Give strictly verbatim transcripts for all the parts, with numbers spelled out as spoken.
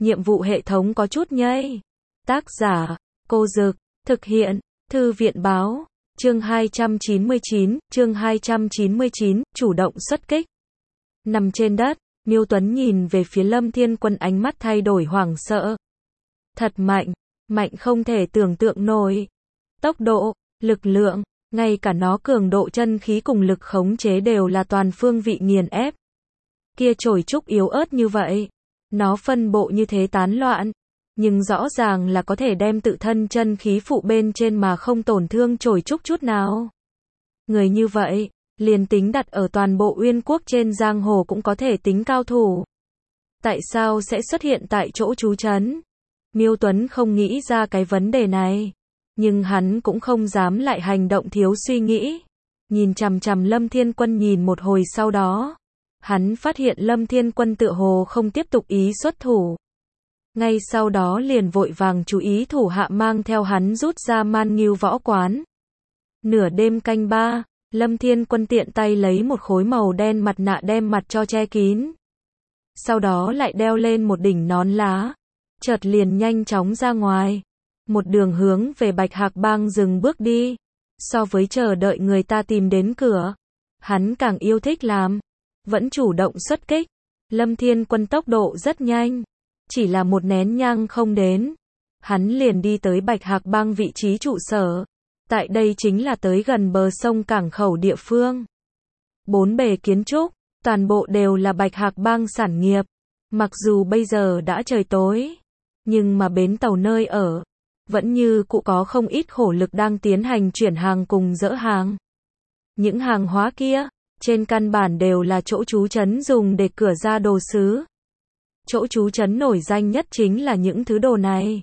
nhiệm vụ hệ thống có chút nhây. Tác giả, Cô Dực, thực hiện, Thư viện báo, chương hai trăm chín mươi chín, chương hai trăm chín mươi chín, chủ động xuất kích. Nằm trên đất, Miêu Tuấn nhìn về phía Lâm Thiên Quân, ánh mắt thay đổi hoảng sợ. Thật mạnh, mạnh không thể tưởng tượng nổi. Tốc độ, lực lượng, ngay cả nó cường độ chân khí cùng lực khống chế đều là toàn phương vị nghiền ép. Kia chổi trúc yếu ớt như vậy, nó phân bộ như thế tán loạn, nhưng rõ ràng là có thể đem tự thân chân khí phụ bên trên mà không tổn thương chổi trúc chút nào. Người như vậy, liền tính đặt ở toàn bộ Uyên Quốc trên giang hồ cũng có thể tính cao thủ. Tại sao sẽ xuất hiện tại chỗ trú trấn? Miêu Tuấn không nghĩ ra cái vấn đề này, nhưng hắn cũng không dám lại hành động thiếu suy nghĩ. Nhìn chằm chằm Lâm Thiên Quân nhìn một hồi, sau đó hắn phát hiện Lâm Thiên Quân tựa hồ không tiếp tục ý xuất thủ. Ngay sau đó liền vội vàng chú ý thủ hạ mang theo hắn rút ra Man Ngưu võ quán. Nửa đêm canh ba, Lâm Thiên Quân tiện tay lấy một khối màu đen mặt nạ đem mặt cho che kín. Sau đó lại đeo lên một đỉnh nón lá, chợt liền nhanh chóng ra ngoài. Một đường hướng về Bạch Hạc Bang dừng bước đi. So với chờ đợi người ta tìm đến cửa, hắn càng yêu thích làm, vẫn chủ động xuất kích. Lâm Thiên Quân tốc độ rất nhanh, chỉ là một nén nhang không đến, hắn liền đi tới Bạch Hạc Bang vị trí trụ sở. Tại đây chính là tới gần bờ sông cảng khẩu địa phương. Bốn bề kiến trúc, toàn bộ đều là Bạch Hạc Bang sản nghiệp. Mặc dù bây giờ đã trời tối, nhưng mà bến tàu nơi ở vẫn như cũ có không ít khổ lực đang tiến hành chuyển hàng cùng dỡ hàng. Những hàng hóa kia, trên căn bản đều là chỗ trú trấn dùng để cửa ra đồ sứ. Chỗ trú trấn nổi danh nhất chính là những thứ đồ này.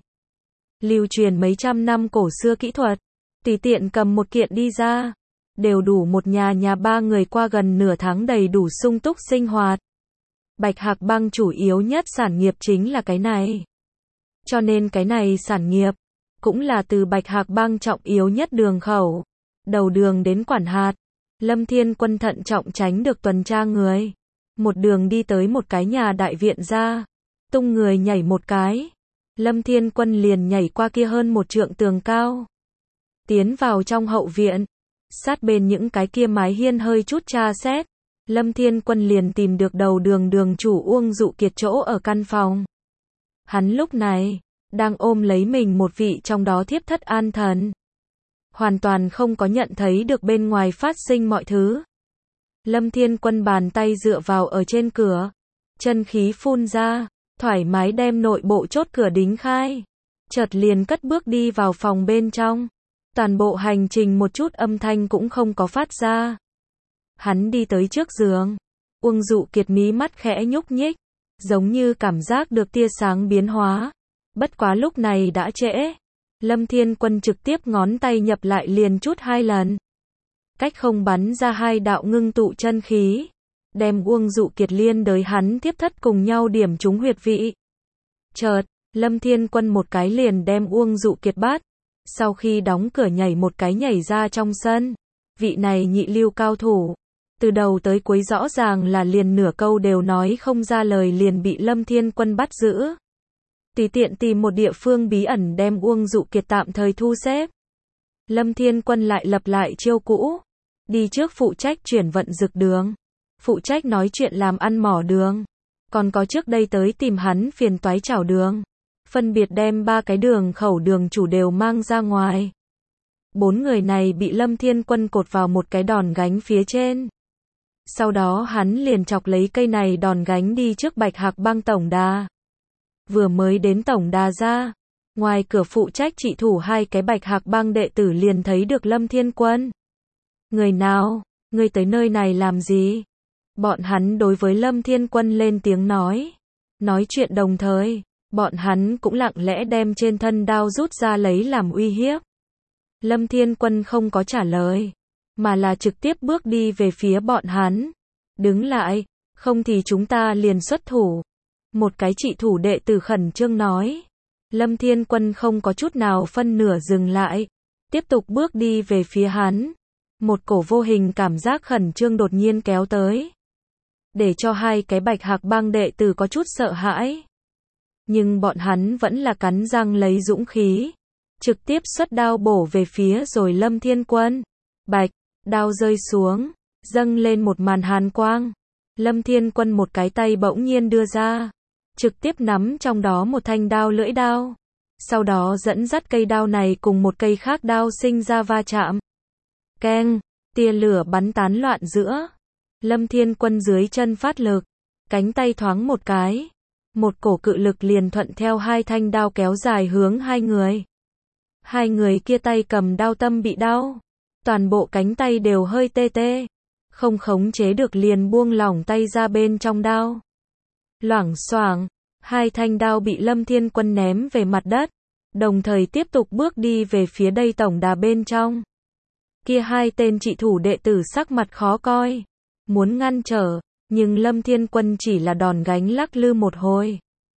Lưu truyền mấy trăm năm cổ xưa kỹ thuật, tùy tiện cầm một kiện đi ra, đều đủ một nhà nhà ba người qua gần nửa tháng đầy đủ sung túc sinh hoạt. Bạch Hạc Bang chủ yếu nhất sản nghiệp chính là cái này. Cho nên cái này sản nghiệp cũng là từ Bạch Hạc Bang trọng yếu nhất đường khẩu, đầu đường đến quản hạt. Lâm Thiên Quân thận trọng tránh được tuần tra người, một đường đi tới một cái nhà đại viện ra, tung người nhảy một cái. Lâm Thiên Quân liền nhảy qua kia hơn một trượng tường cao, tiến vào trong hậu viện. Sát bên những cái kia mái hiên hơi chút tra xét, Lâm Thiên Quân liền tìm được đầu đường đường chủ Uông Dụ Kiệt chỗ ở căn phòng. Hắn lúc này đang ôm lấy mình một vị trong đó thiếp thất an thần, hoàn toàn không có nhận thấy được bên ngoài phát sinh mọi thứ. Lâm Thiên Quân bàn tay dựa vào ở trên cửa, chân khí phun ra, thoải mái đem nội bộ chốt cửa đính khai, chợt liền cất bước đi vào phòng bên trong. Toàn bộ hành trình một chút âm thanh cũng không có phát ra. Hắn đi tới trước giường, Uông Dụ Kiệt mí mắt khẽ nhúc nhích, giống như cảm giác được tia sáng biến hóa. Bất quá lúc này đã trễ. Lâm Thiên Quân trực tiếp ngón tay nhập lại liền chút hai lần. Cách không bắn ra hai đạo ngưng tụ chân khí, đem Uông Dụ Kiệt liên đới hắn tiếp thất cùng nhau điểm trúng huyệt vị. Chợt, Lâm Thiên Quân một cái liền đem Uông Dụ Kiệt bắt. Sau khi đóng cửa nhảy một cái nhảy ra trong sân. Vị này nhị lưu cao thủ, từ đầu tới cuối rõ ràng là liền nửa câu đều nói không ra lời liền bị Lâm Thiên Quân bắt giữ. Tùy tiện tìm một địa phương bí ẩn đem Uông Dụ Kiệt tạm thời thu xếp. Lâm Thiên Quân lại lập lại chiêu cũ, đi trước phụ trách chuyển vận dược đường, phụ trách nói chuyện làm ăn mỏ đường, còn có trước đây tới tìm hắn phiền toái chảo đường, phân biệt đem ba cái đường khẩu đường chủ đều mang ra ngoài. Bốn người này bị Lâm Thiên Quân cột vào một cái đòn gánh phía trên. Sau đó hắn liền chọc lấy cây này đòn gánh đi trước Bạch Hạc Bang tổng đà. Vừa mới đến tổng đà ra, ngoài cửa phụ trách trị thủ hai cái Bạch Hạc Bang đệ tử liền thấy được Lâm Thiên Quân. Người nào, ngươi tới nơi này làm gì? Bọn hắn đối với Lâm Thiên Quân lên tiếng nói. Nói chuyện đồng thời, bọn hắn cũng lặng lẽ đem trên thân đao rút ra lấy làm uy hiếp. Lâm Thiên Quân không có trả lời, mà là trực tiếp bước đi về phía bọn hắn. Đứng lại, không thì chúng ta liền xuất thủ. Một cái trị thủ đệ tử khẩn trương nói. Lâm Thiên Quân không có chút nào phân nửa dừng lại, tiếp tục bước đi về phía hắn. Một cổ vô hình cảm giác khẩn trương đột nhiên kéo tới, để cho hai cái Bạch Hạc Bang đệ tử có chút sợ hãi. Nhưng bọn hắn vẫn là cắn răng lấy dũng khí, trực tiếp xuất đao bổ về phía rồi Lâm Thiên Quân. Bạch, đao rơi xuống, dâng lên một màn hàn quang. Lâm Thiên Quân một cái tay bỗng nhiên đưa ra, trực tiếp nắm trong đó một thanh đao lưỡi đao. Sau đó dẫn dắt cây đao này cùng một cây khác đao sinh ra va chạm. Keng, tia lửa bắn tán loạn giữa. Lâm Thiên Quân dưới chân phát lực, cánh tay thoáng một cái. Một cổ cự lực liền thuận theo hai thanh đao kéo dài hướng hai người. Hai người kia tay cầm đao tâm bị đau. Toàn bộ cánh tay đều hơi tê tê. Không khống chế được liền buông lỏng tay ra bên trong đao. Loảng xoảng, hai thanh đao bị Lâm Thiên Quân ném về mặt đất. Đồng thời tiếp tục bước đi về phía đây tổng đà bên trong. Kia hai tên trị thủ đệ tử sắc mặt khó coi. Muốn ngăn trở, nhưng Lâm Thiên Quân chỉ là đòn gánh lắc lư một hồi.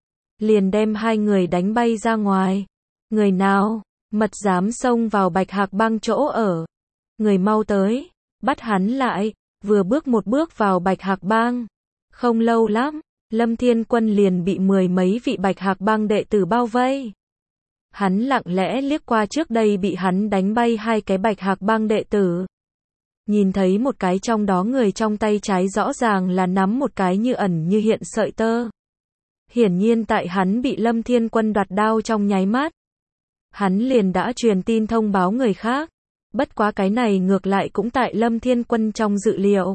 Liền đem hai người đánh bay ra ngoài. Người nào, mật dám xông vào Bạch Hạc Bang chỗ ở. Người mau tới, bắt hắn lại, vừa bước một bước vào Bạch Hạc Bang. Không lâu lắm, Lâm Thiên Quân liền bị mười mấy vị Bạch Hạc Bang đệ tử bao vây. Hắn lặng lẽ liếc qua trước đây bị hắn đánh bay hai cái Bạch Hạc Bang đệ tử. Nhìn thấy một cái trong đó người trong tay trái rõ ràng là nắm một cái như ẩn như hiện sợi tơ. Hiển nhiên tại hắn bị Lâm Thiên Quân đoạt đao trong nháy mắt. Hắn liền đã truyền tin thông báo người khác. Bất quá cái này ngược lại cũng tại Lâm Thiên Quân trong dự liệu.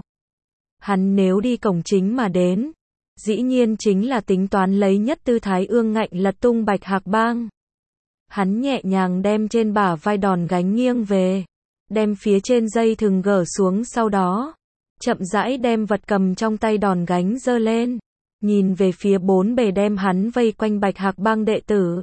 Hắn nếu đi cổng chính mà đến, dĩ nhiên chính là tính toán lấy nhất tư thái ương ngạnh lật tung Bạch Hạc Bang. Hắn nhẹ nhàng đem trên bả vai đòn gánh nghiêng về, đem phía trên dây thừng gỡ xuống, sau đó chậm rãi đem vật cầm trong tay đòn gánh giơ lên, nhìn về phía bốn bề đem hắn vây quanh Bạch Hạc Bang đệ tử.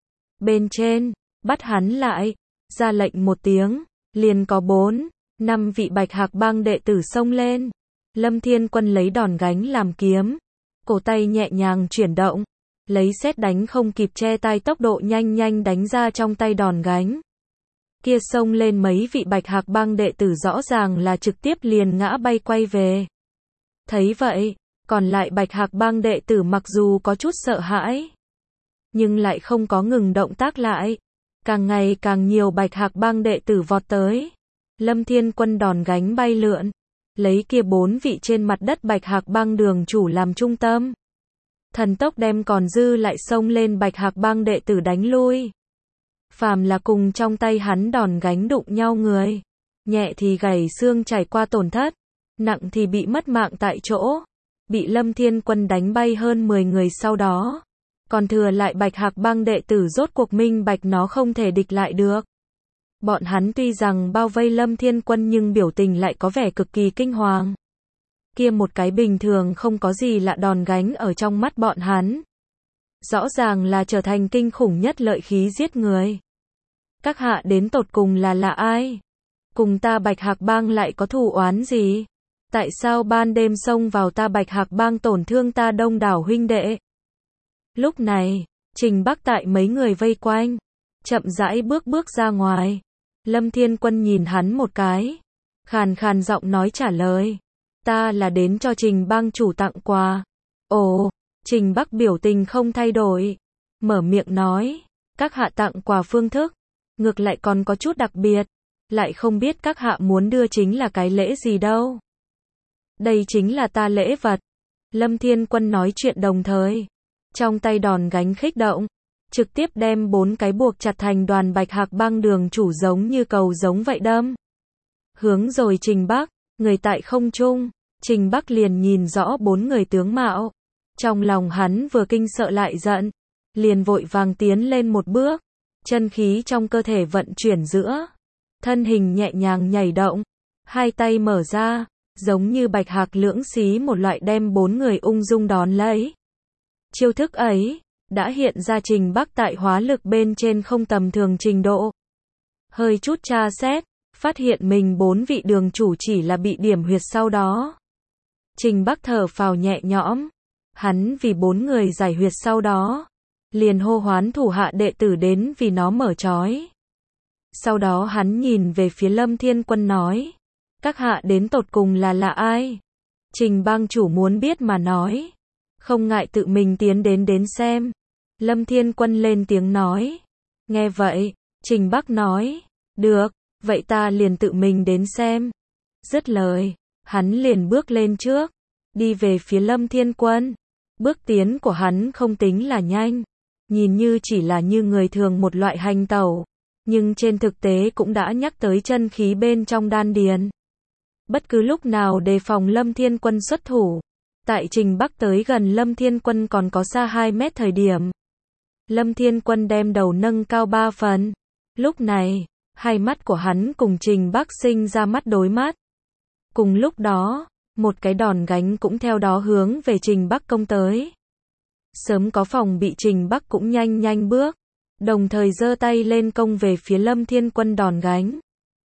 Bên trên, bắt hắn lại, ra lệnh một tiếng, liền có bốn, năm vị Bạch Hạc Bang đệ tử xông lên. Lâm Thiên Quân lấy đòn gánh làm kiếm, cổ tay nhẹ nhàng chuyển động, lấy sét đánh không kịp che tai tốc độ nhanh nhanh đánh ra trong tay đòn gánh. Kia xông lên mấy vị Bạch Hạc Bang đệ tử rõ ràng là trực tiếp liền ngã bay quay về. Thấy vậy, còn lại Bạch Hạc Bang đệ tử mặc dù có chút sợ hãi, nhưng lại không có ngừng động tác lại. Càng ngày càng nhiều Bạch Hạc Bang đệ tử vọt tới. Lâm Thiên Quân đòn gánh bay lượn, lấy kia bốn vị trên mặt đất Bạch Hạc Bang đường chủ làm trung tâm. Thần tốc đem còn dư lại xông lên Bạch Hạc Bang đệ tử đánh lui. Phàm là cùng trong tay hắn đòn gánh đụng nhau người, nhẹ thì gãy xương trải qua tổn thất, nặng thì bị mất mạng tại chỗ. Bị Lâm Thiên Quân đánh bay hơn mười người sau đó, còn thừa lại Bạch Hạc Bang đệ tử rốt cuộc minh bạch nó không thể địch lại được. Bọn hắn tuy rằng bao vây Lâm Thiên Quân nhưng biểu tình lại có vẻ cực kỳ kinh hoàng. Kia một cái bình thường không có gì lạ đòn gánh ở trong mắt bọn hắn, rõ ràng là trở thành kinh khủng nhất lợi khí giết người. Các hạ đến tột cùng là là ai? Cùng ta Bạch Hạc Bang lại có thù oán gì? Tại sao ban đêm xông vào ta Bạch Hạc Bang tổn thương ta đông đảo huynh đệ? Lúc này, Trình Bắc tại mấy người vây quanh, chậm rãi bước bước ra ngoài. Lâm Thiên Quân nhìn hắn một cái, khàn khàn giọng nói trả lời. Ta là đến cho Trình Bang chủ tặng quà. Ồ, Trình Bắc biểu tình không thay đổi, mở miệng nói, các hạ tặng quà phương thức, ngược lại còn có chút đặc biệt, lại không biết các hạ muốn đưa chính là cái lễ gì đâu. Đây chính là ta lễ vật. Lâm Thiên Quân nói chuyện đồng thời, trong tay đòn gánh khích động, trực tiếp đem bốn cái buộc chặt thành đoàn Bạch Hạc Bang đường chủ giống như cầu giống vậy đâm. Hướng rồi Trình Bắc, người tại không trung, Trình Bắc liền nhìn rõ bốn người tướng mạo. Trong lòng hắn vừa kinh sợ lại giận, liền vội vàng tiến lên một bước, chân khí trong cơ thể vận chuyển giữa, thân hình nhẹ nhàng nhảy động, hai tay mở ra, giống như bạch hạc lưỡng xí một loại đem bốn người ung dung đón lấy. Chiêu thức ấy, đã hiện ra Trình Bắc tại hóa lực bên trên không tầm thường trình độ. Hơi chút tra xét, phát hiện mình bốn vị đường chủ chỉ là bị điểm huyệt sau đó. Trình Bắc thở phào nhẹ nhõm, hắn vì bốn người giải huyệt sau đó, liền hô hoán thủ hạ đệ tử đến vì nó mở trói. Sau đó hắn nhìn về phía Lâm Thiên Quân nói, các hạ đến tột cùng là là ai? Trình bang chủ muốn biết mà nói, không ngại tự mình tiến đến đến xem. Lâm Thiên Quân lên tiếng nói. Nghe vậy, Trình Bắc nói, được, vậy ta liền tự mình đến xem. Dứt lời, hắn liền bước lên trước, đi về phía Lâm Thiên Quân. Bước tiến của hắn không tính là nhanh, nhìn như chỉ là như người thường một loại hành tẩu, nhưng trên thực tế cũng đã nhắc tới chân khí bên trong đan điền. Bất cứ lúc nào đề phòng Lâm Thiên Quân xuất thủ. Tại Trình Bắc tới gần Lâm Thiên Quân còn có xa hai mét thời điểm, Lâm Thiên Quân đem đầu nâng cao ba phần. Lúc này, hai mắt của hắn cùng Trình Bắc sinh ra mắt đối mắt. Cùng lúc đó, một cái đòn gánh cũng theo đó hướng về Trình Bắc công tới. Sớm có phòng bị, Trình Bắc cũng nhanh nhanh bước, đồng thời giơ tay lên công về phía Lâm Thiên Quân đòn gánh.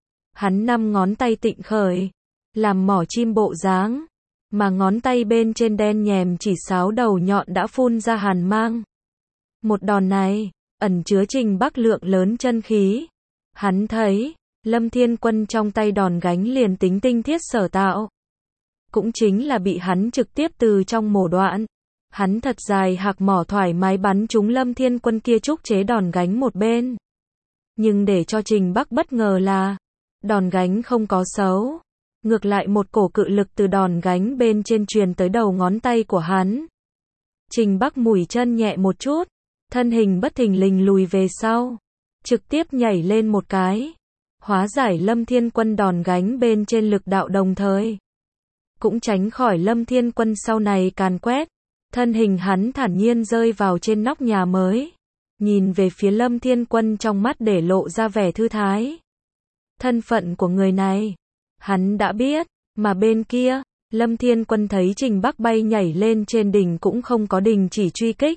Hắn năm ngón tay tịnh khởi, làm mỏ chim bộ dáng, mà ngón tay bên trên đen nhèm chỉ sáo đầu nhọn đã phun ra hàn mang. Một đòn này, ẩn chứa Trình Bắc lượng lớn chân khí. Hắn thấy, Lâm Thiên Quân trong tay đòn gánh liền tính tinh thiết sở tạo. Cũng chính là bị hắn trực tiếp từ trong mổ đoạn. Hắn thật dài hạc mỏ thoải mái bắn trúng Lâm Thiên Quân kia trúc chế đòn gánh một bên. Nhưng để cho Trình Bắc bất ngờ là, đòn gánh không có xấu. Ngược lại một cổ cự lực từ đòn gánh bên trên truyền tới đầu ngón tay của hắn. Trình Bắc mùi chân nhẹ một chút, thân hình bất thình lình lùi về sau, trực tiếp nhảy lên một cái, hóa giải Lâm Thiên Quân đòn gánh bên trên lực đạo, đồng thời cũng tránh khỏi Lâm Thiên Quân sau này càn quét. Thân hình hắn thản nhiên rơi vào trên nóc nhà mới, nhìn về phía Lâm Thiên Quân trong mắt để lộ ra vẻ thư thái. Thân phận của người này, hắn đã biết, mà bên kia, Lâm Thiên Quân thấy Trình Bắc bay nhảy lên trên đỉnh cũng không có đình chỉ truy kích.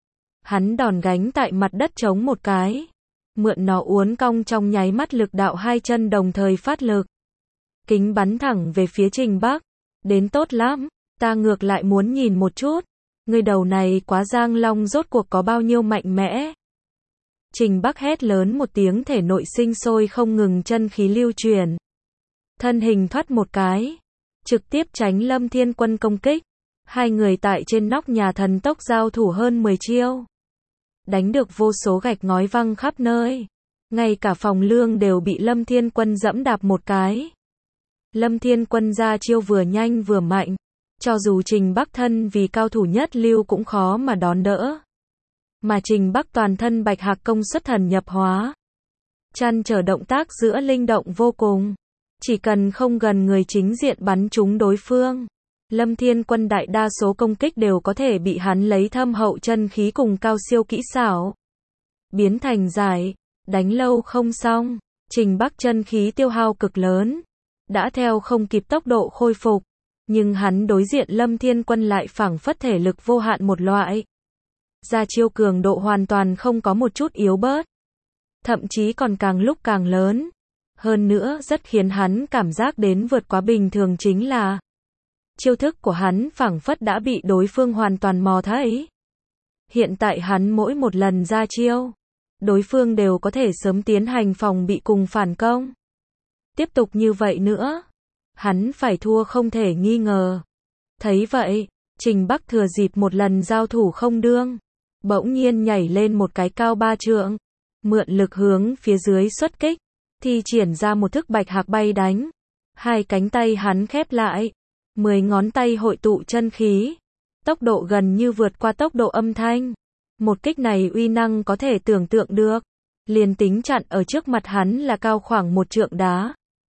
Hắn đòn gánh tại mặt đất chống một cái, mượn nó uốn cong trong nháy mắt, lực đạo hai chân đồng thời phát lực. Kính bắn thẳng về phía Trình Bắc. Đến tốt lắm, ta ngược lại muốn nhìn một chút, người đầu này quá giang long rốt cuộc có bao nhiêu mạnh mẽ. Trình Bắc hét lớn một tiếng, thể nội sinh sôi không ngừng chân khí lưu truyền. Thân hình thoát một cái, trực tiếp tránh Lâm Thiên Quân công kích. Hai người tại trên nóc nhà thần tốc giao thủ hơn mười chiêu. Đánh được vô số gạch ngói văng khắp nơi. Ngay cả phòng lương đều bị Lâm Thiên Quân dẫm đạp một cái. Lâm Thiên Quân ra chiêu vừa nhanh vừa mạnh. Cho dù Trình Bắc thân vì cao thủ nhất lưu cũng khó mà đón đỡ. Mà Trình Bắc toàn thân bạch hạc công xuất thần nhập hóa. Chăn trở động tác giữa linh động vô cùng. Chỉ cần không gần người chính diện bắn trúng đối phương, Lâm Thiên Quân đại đa số công kích đều có thể bị hắn lấy thâm hậu chân khí cùng cao siêu kỹ xảo biến thành giải. Đánh lâu không xong, Trình Bắc chân khí tiêu hao cực lớn, đã theo không kịp tốc độ khôi phục, nhưng hắn đối diện Lâm Thiên Quân lại phảng phất thể lực vô hạn một loại. Ra chiêu cường độ hoàn toàn không có một chút yếu bớt, thậm chí còn càng lúc càng lớn. Hơn nữa rất khiến hắn cảm giác đến vượt quá bình thường chính là chiêu thức của hắn phảng phất đã bị đối phương hoàn toàn mò thấy. Hiện tại hắn mỗi một lần ra chiêu, đối phương đều có thể sớm tiến hành phòng bị cùng phản công. Tiếp tục như vậy nữa, hắn phải thua không thể nghi ngờ. Thấy vậy, Trình Bắc thừa dịp một lần giao thủ không đương, bỗng nhiên nhảy lên một cái cao ba trượng, mượn lực hướng phía dưới xuất kích, thi triển ra một thức bạch hạc bay đánh. Hai cánh tay hắn khép lại, mười ngón tay hội tụ chân khí, tốc độ gần như vượt qua tốc độ âm thanh. Một kích này uy năng có thể tưởng tượng được, liền tính chặn ở trước mặt hắn là cao khoảng một trượng đá,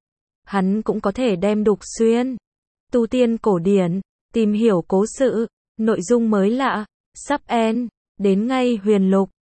hắn cũng có thể đem đục xuyên. Tu tiên cổ điển, tìm hiểu cố sự, nội dung mới lạ, sub en, đến ngay huyền lục.